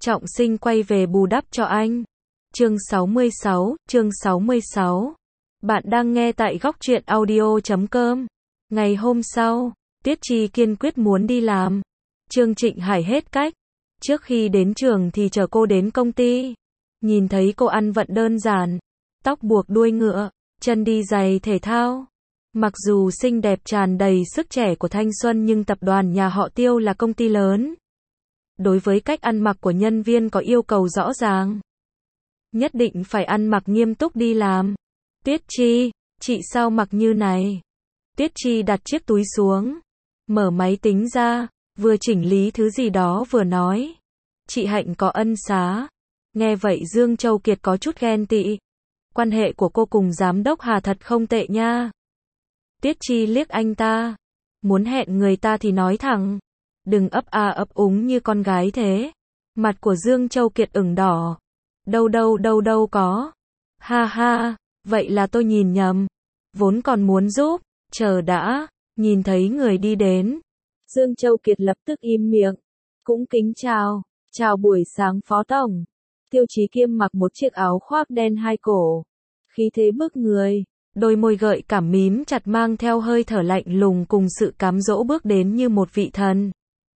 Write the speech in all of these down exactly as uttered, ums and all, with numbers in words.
Trọng Sinh quay về bù đắp cho anh. Chương sáu mươi sáu, chương sáu mươi sáu. Bạn đang nghe tại góc truyện audio chấm com. Ngày hôm sau, Tiết Chi kiên quyết muốn đi làm. Trương Trịnh Hải hết cách. Trước khi đến trường thì chở cô đến công ty. Nhìn thấy cô ăn vận đơn giản, tóc buộc đuôi ngựa, chân đi giày thể thao. Mặc dù xinh đẹp tràn đầy sức trẻ của thanh xuân nhưng tập đoàn nhà họ Tiêu là công ty lớn. Đối với cách ăn mặc của nhân viên có yêu cầu rõ ràng. Nhất định phải ăn mặc nghiêm túc đi làm. Tiết Chi, chị sao mặc như này? Tiết Chi đặt chiếc túi xuống, mở máy tính ra, vừa chỉnh lý thứ gì đó vừa nói. Chị Hạnh có ân xá. Nghe vậy Dương Châu Kiệt có chút ghen tị. Quan hệ của cô cùng giám đốc Hà thật không tệ nha. Tiết Chi liếc anh ta. Muốn hẹn người ta thì nói thẳng. Đừng ấp a ấp úng như con gái thế. Mặt của Dương Châu Kiệt ửng đỏ. Đâu đâu đâu đâu có. Ha ha, vậy là tôi nhìn nhầm. Vốn còn muốn giúp, chờ đã, nhìn thấy người đi đến. Dương Châu Kiệt lập tức im miệng. Cũng kính chào, chào buổi sáng Phó Tổng. Tiêu Chí Kiêm mặc một chiếc áo khoác đen hai cổ. Khí thế bức người, đôi môi gợi cảm mím chặt mang theo hơi thở lạnh lùng cùng sự cám dỗ bước đến như một vị thần.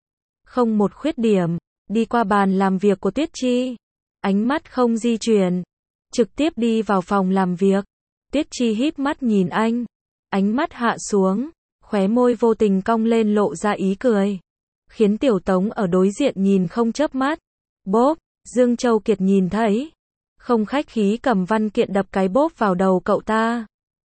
Không một khuyết điểm, đi qua bàn làm việc của Tiết Chi. Ánh mắt không di chuyển, trực tiếp đi vào phòng làm việc. Tiết Chi híp mắt nhìn anh, ánh mắt hạ xuống, khóe môi vô tình cong lên lộ ra ý cười. Khiến Tiểu Tống ở đối diện nhìn không chớp mắt. Bốp, Dương Châu Kiệt nhìn thấy. Không khách khí cầm văn kiện đập cái bốp vào đầu cậu ta.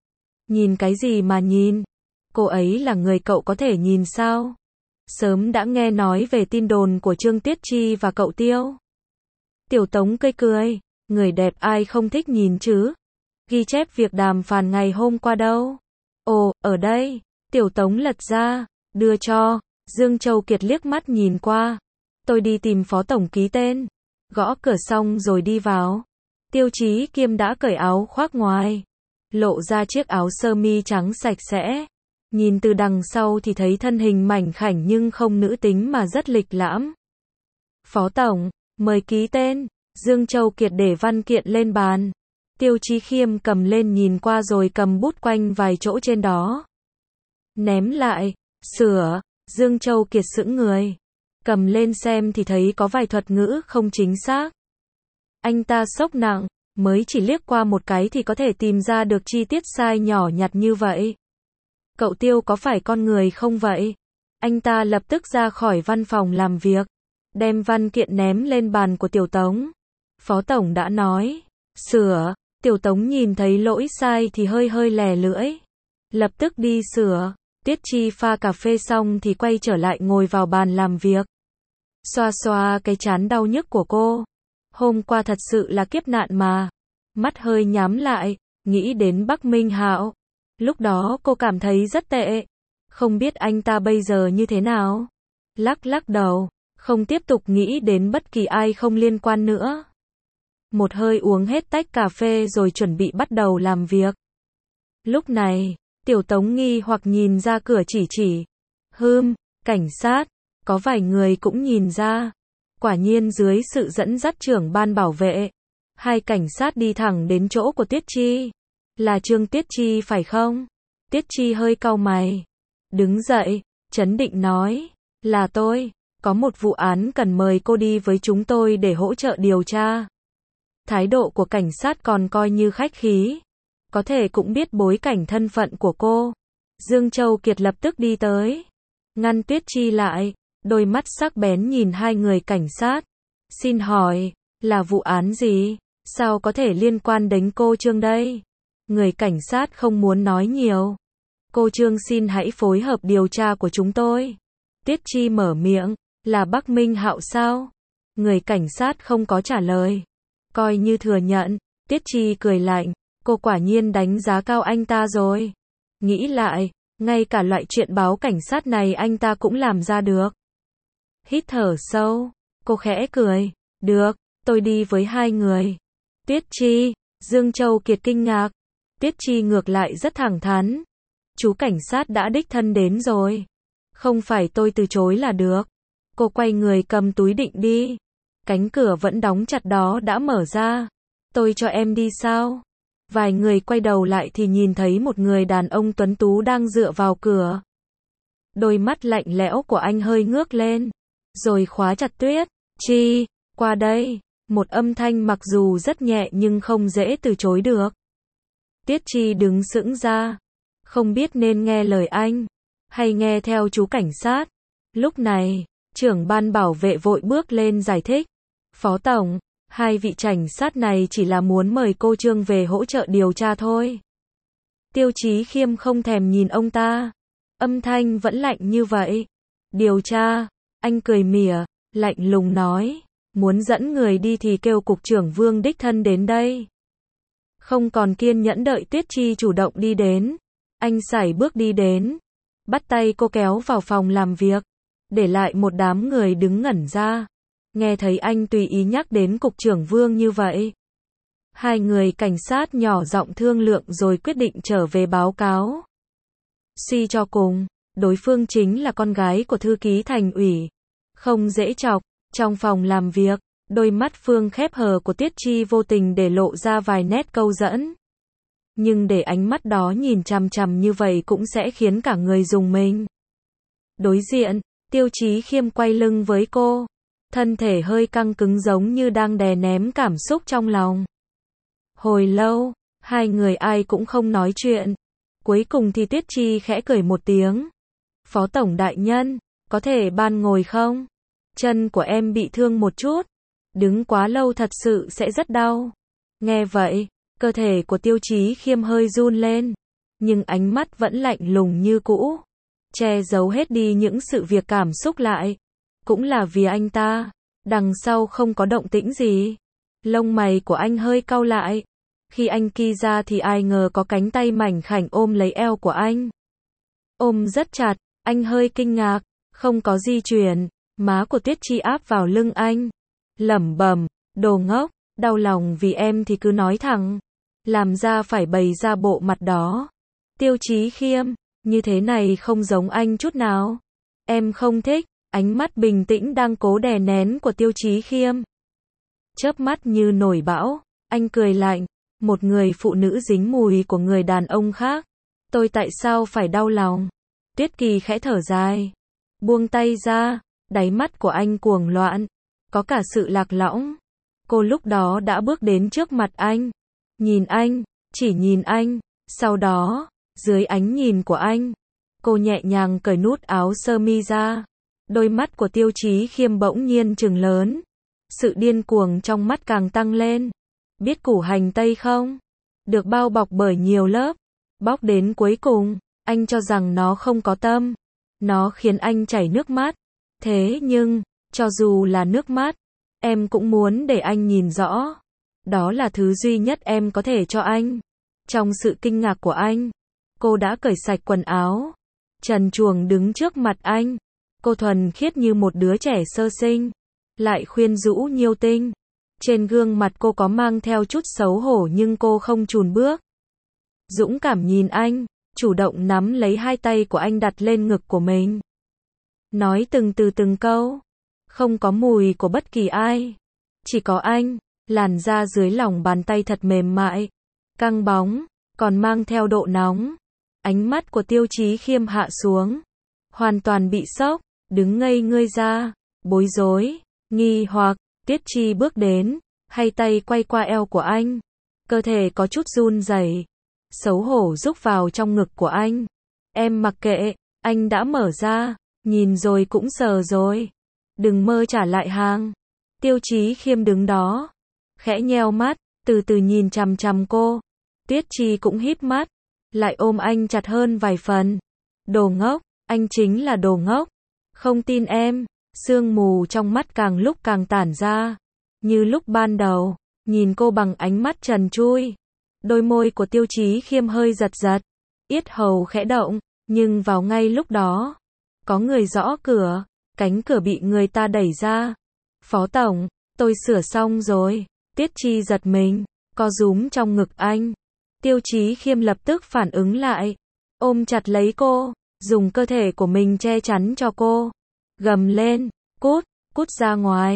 Nhìn cái gì mà nhìn? Cô ấy là người cậu có thể nhìn sao? Sớm đã nghe nói về tin đồn của Trương Tiết Chi và cậu Tiêu. Tiểu Tống cười cười, người đẹp ai không thích nhìn chứ? Ghi chép việc đàm phán ngày hôm qua đâu? Ồ, ở đây. Tiểu Tống lật ra, đưa cho. Dương Châu Kiệt liếc mắt nhìn qua. Tôi đi tìm Phó Tổng ký tên. Gõ cửa xong rồi đi vào. Tiêu Chí Kiêm đã cởi áo khoác ngoài, lộ ra chiếc áo sơ mi trắng sạch sẽ. Nhìn từ đằng sau thì thấy thân hình mảnh khảnh nhưng không nữ tính mà rất lịch lãm. Phó Tổng, mời ký tên. Dương Châu Kiệt để văn kiện lên bàn. Tiêu Chí Khiêm cầm lên nhìn qua rồi cầm bút quanh vài chỗ trên đó. Ném lại, sửa. Dương Châu Kiệt sững người. Cầm lên xem thì thấy có vài thuật ngữ không chính xác. Anh ta sốc nặng, mới chỉ liếc qua một cái thì có thể tìm ra được chi tiết sai nhỏ nhặt như vậy. Cậu Tiêu có phải con người không vậy? Anh ta lập tức ra khỏi văn phòng làm việc, đem văn kiện ném lên bàn của Tiểu Tống. Phó Tổng đã nói, sửa. Tiểu Tống nhìn thấy lỗi sai thì hơi hơi lè lưỡi. Lập tức đi sửa. Tiết Chi pha cà phê xong thì quay trở lại ngồi vào bàn làm việc. Xoa xoa cái trán đau nhức của cô. Hôm qua thật sự là kiếp nạn mà. Mắt hơi nhắm lại, nghĩ đến Bắc Minh Hạo. Lúc đó cô cảm thấy rất tệ. Không biết anh ta bây giờ như thế nào. Lắc lắc đầu, không tiếp tục nghĩ đến bất kỳ ai không liên quan nữa. Một hơi uống hết tách cà phê rồi chuẩn bị bắt đầu làm việc. Lúc này, Tiểu Tống nghi hoặc nhìn ra cửa chỉ chỉ. Hừm, cảnh sát. Có vài người cũng nhìn ra. Quả nhiên dưới sự dẫn dắt trưởng ban bảo vệ, hai cảnh sát đi thẳng đến chỗ của Tiết Chi. Là Trương Tiết Chi phải không? Tiết Chi hơi cau mày. Đứng dậy, trấn định nói. Là tôi. Có một vụ án cần mời cô đi với chúng tôi để hỗ trợ điều tra. Thái độ của cảnh sát còn coi như khách khí. Có thể cũng biết bối cảnh thân phận của cô. Dương Châu Kiệt lập tức đi tới. Ngăn Tiết Chi lại. Đôi mắt sắc bén nhìn hai người cảnh sát. Xin hỏi, là vụ án gì? Sao có thể liên quan đến cô Trương đây? Người cảnh sát không muốn nói nhiều. Cô Trương xin hãy phối hợp điều tra của chúng tôi. Tiết Chi mở miệng, là Bắc Minh Hạo sao? Người cảnh sát không có trả lời. Coi như thừa nhận, Tiết Chi cười lạnh, cô quả nhiên đánh giá cao anh ta rồi. Nghĩ lại, ngay cả loại chuyện báo cảnh sát này anh ta cũng làm ra được. Hít thở sâu, cô khẽ cười, được, tôi đi với hai người. Tiết Chi, Dương Châu Kiệt kinh ngạc. Tiết Chi ngược lại rất thẳng thắn. Chú cảnh sát đã đích thân đến rồi. Không phải tôi từ chối là được. Cô quay người cầm túi định đi. Cánh cửa vẫn đóng chặt đó đã mở ra. Tôi cho em đi sao? Vài người quay đầu lại thì nhìn thấy một người đàn ông tuấn tú đang dựa vào cửa. Đôi mắt lạnh lẽo của anh hơi ngước lên, rồi khóa chặt Tuyết Chi, qua đây. Một âm thanh mặc dù rất nhẹ nhưng không dễ từ chối được. Tiết Chi đứng sững ra, không biết nên nghe lời anh, hay nghe theo chú cảnh sát. Lúc này, trưởng ban bảo vệ vội bước lên giải thích. Phó Tổng, hai vị cảnh sát này chỉ là muốn mời cô Trương về hỗ trợ điều tra thôi. Tiêu Chí Khiêm không thèm nhìn ông ta. Âm thanh vẫn lạnh như vậy. Điều tra, anh cười mỉa, lạnh lùng nói. Muốn dẫn người đi thì kêu cục trưởng Vương đích thân đến đây. Không còn kiên nhẫn đợi Tuyết Chi chủ động đi đến. Anh sải bước đi đến, bắt tay cô kéo vào phòng làm việc, để lại một đám người đứng ngẩn ra. Nghe thấy anh tùy ý nhắc đến cục trưởng Vương như vậy. Hai người cảnh sát nhỏ giọng thương lượng rồi quyết định trở về báo cáo. Suy cho cùng, đối phương chính là con gái của thư ký thành ủy. Không dễ chọc. Trong phòng làm việc, đôi mắt Phương khép hờ của Tiết Chi vô tình để lộ ra vài nét câu dẫn. Nhưng để ánh mắt đó nhìn chằm chằm như vậy cũng sẽ khiến cả người rùng mình. Đối diện, Tiêu Chí Khiêm quay lưng với cô. Thân thể hơi căng cứng giống như đang đè ném cảm xúc trong lòng. Hồi lâu, hai người ai cũng không nói chuyện. Cuối cùng thì Tiết Chi khẽ cười một tiếng. Phó Tổng đại nhân, có thể ban ngồi không? Chân của em bị thương một chút. Đứng quá lâu thật sự sẽ rất đau. Nghe vậy, cơ thể của Tiêu Chí Khiêm hơi run lên. Nhưng ánh mắt vẫn lạnh lùng như cũ. Che giấu hết đi những sự việc cảm xúc lại. Cũng là vì anh ta. Đằng sau không có động tĩnh gì. Lông mày của anh hơi cau lại. Khi anh ki ra thì ai ngờ có cánh tay mảnh khảnh ôm lấy eo của anh. Ôm rất chặt, anh hơi kinh ngạc. Không có di chuyển. Má của Tiết Chi áp vào lưng anh. Lẩm bẩm, đồ ngốc, đau lòng vì em thì cứ nói thẳng. Làm ra phải bày ra bộ mặt đó. Tiêu Chí Khiêm, như thế này không giống anh chút nào. Em không thích. Ánh mắt bình tĩnh đang cố đè nén của Tiêu Chí Khiêm. Chớp mắt như nổi bão, anh cười lạnh. Một người phụ nữ dính mùi của người đàn ông khác. Tôi tại sao phải đau lòng? Tuyết Kỳ khẽ thở dài. Buông tay ra, đáy mắt của anh cuồng loạn. Có cả sự lạc lõng. Cô lúc đó đã bước đến trước mặt anh. Nhìn anh, chỉ nhìn anh. Sau đó, dưới ánh nhìn của anh, cô nhẹ nhàng cởi nút áo sơ mi ra. Đôi mắt của Tiêu Chí Khiêm bỗng nhiên trừng lớn. Sự điên cuồng trong mắt càng tăng lên. Biết củ hành tây không? Được bao bọc bởi nhiều lớp. Bóc đến cuối cùng, anh cho rằng nó không có tâm. Nó khiến anh chảy nước mắt. Thế nhưng, cho dù là nước mắt, em cũng muốn để anh nhìn rõ. Đó là thứ duy nhất em có thể cho anh. Trong sự kinh ngạc của anh, cô đã cởi sạch quần áo. Trần truồng đứng trước mặt anh. Cô thuần khiết như một đứa trẻ sơ sinh. Lại khuyên rũ nhiêu tinh. Trên gương mặt cô có mang theo chút xấu hổ nhưng cô không chùn bước. Dũng cảm nhìn anh, chủ động nắm lấy hai tay của anh đặt lên ngực của mình. Nói từng từ từng câu. Không có mùi của bất kỳ ai. Chỉ có anh, làn da dưới lòng bàn tay thật mềm mại. Căng bóng, còn mang theo độ nóng. Ánh mắt của Tiêu Chí Khiêm hạ xuống. Hoàn toàn bị sốc, đứng ngây ngơi ra, bối rối, nghi hoặc. Tiết Chi bước đến, hai tay quay qua eo của anh. Cơ thể có chút run rẩy. Xấu hổ rúc vào trong ngực của anh. Em mặc kệ, anh đã mở ra, nhìn rồi cũng sờ rồi. Đừng mơ trả lại hàng. Tiêu Chí Khiêm đứng đó, khẽ nheo mắt, từ từ nhìn chằm chằm cô. Tiết Chi cũng híp mắt, lại ôm anh chặt hơn vài phần. Đồ ngốc, anh chính là đồ ngốc. Không tin em. Sương mù trong mắt càng lúc càng tản ra. Như lúc ban đầu, nhìn cô bằng ánh mắt trần trụi. Đôi môi của Tiêu Chí Khiêm hơi giật giật. Yết hầu khẽ động, nhưng vào ngay lúc đó, có người gõ cửa. Cánh cửa bị người ta đẩy ra. Phó Tổng, tôi sửa xong rồi. Tiết Chi giật mình, co rúm trong ngực anh. Tiêu Chí Khiêm lập tức phản ứng lại. Ôm chặt lấy cô, dùng cơ thể của mình che chắn cho cô. Gầm lên, cút, cút ra ngoài.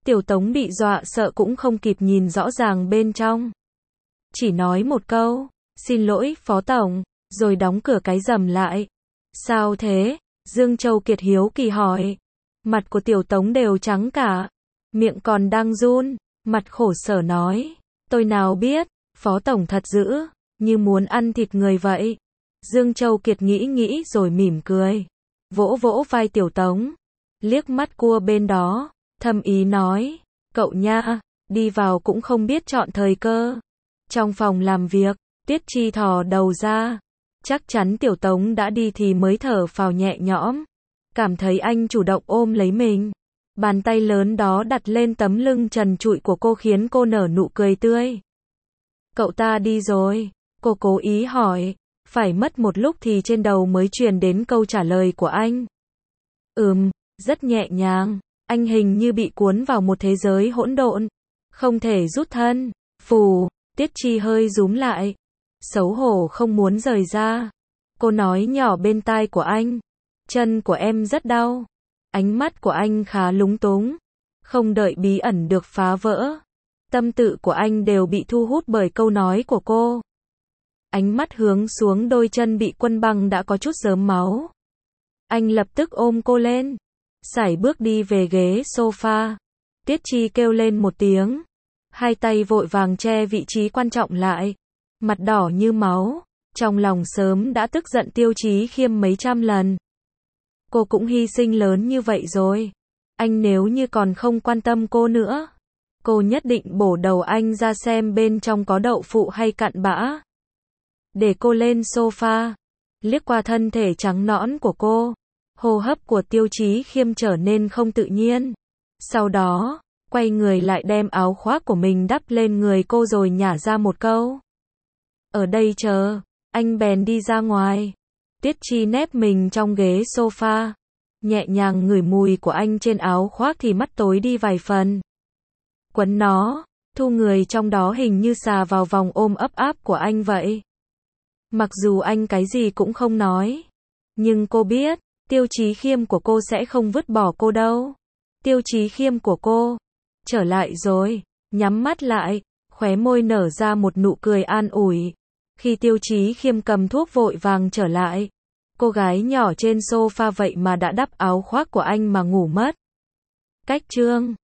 Tiểu Tống bị dọa sợ cũng không kịp nhìn rõ ràng bên trong. Chỉ nói một câu, xin lỗi Phó Tổng, rồi đóng cửa cái rầm lại. Sao thế? Dương Châu Kiệt hiếu kỳ hỏi. Mặt của Tiểu Tống đều trắng cả, miệng còn đang run, mặt khổ sở nói. Tôi nào biết, Phó Tổng thật dữ, như muốn ăn thịt người vậy. Dương Châu Kiệt nghĩ nghĩ rồi mỉm cười, vỗ vỗ vai Tiểu Tống, liếc mắt cua bên đó, thâm ý nói, cậu nha, đi vào cũng không biết chọn thời cơ. Trong phòng làm việc, Tiết Chi thò đầu ra, chắc chắn Tiểu Tống đã đi thì mới thở phào nhẹ nhõm, cảm thấy anh chủ động ôm lấy mình. Bàn tay lớn đó đặt lên tấm lưng trần trụi của cô khiến cô nở nụ cười tươi. Cậu ta đi rồi, cô cố ý hỏi, phải mất một lúc thì trên đầu mới truyền đến câu trả lời của anh. Ừm, rất nhẹ nhàng, anh hình như bị cuốn vào một thế giới hỗn độn, không thể rút thân. Phù, Tiết Chi hơi rúm lại, xấu hổ không muốn rời ra. Cô nói nhỏ bên tai của anh, chân của em rất đau. Ánh mắt của anh khá lúng túng, không đợi bí ẩn được phá vỡ. Tâm tự của anh đều bị thu hút bởi câu nói của cô. Ánh mắt hướng xuống đôi chân bị quân băng đã có chút rớm máu. Anh lập tức ôm cô lên, sải bước đi về ghế sofa. Tiết Chi kêu lên một tiếng, hai tay vội vàng che vị trí quan trọng lại, mặt đỏ như máu, trong lòng sớm đã tức giận Tiêu Chí Khiêm mấy trăm lần. Cô cũng hy sinh lớn như vậy rồi, anh nếu như còn không quan tâm cô nữa, cô nhất định bổ đầu anh ra xem bên trong có đậu phụ hay cặn bã. Để cô lên sofa, liếc qua thân thể trắng nõn của cô, hô hấp của Tiêu Chí Khiêm trở nên không tự nhiên. Sau đó, quay người lại đem áo khoác của mình đắp lên người cô rồi nhả ra một câu. Ở đây chờ, anh bèn đi ra ngoài. Tiết Chi nép mình trong ghế sofa, nhẹ nhàng ngửi mùi của anh trên áo khoác thì mắt tối đi vài phần. Quấn nó, thu người trong đó hình như xà vào vòng ôm ấp áp của anh vậy. Mặc dù anh cái gì cũng không nói, nhưng cô biết, Tiêu Chí Khiêm của cô sẽ không vứt bỏ cô đâu. Tiêu Chí Khiêm của cô trở lại rồi, nhắm mắt lại, khóe môi nở ra một nụ cười an ủi. Khi Tiêu Chí Khiêm cầm thuốc vội vàng trở lại, cô gái nhỏ trên sofa vậy mà đã đắp áo khoác của anh mà ngủ mất. Cách chương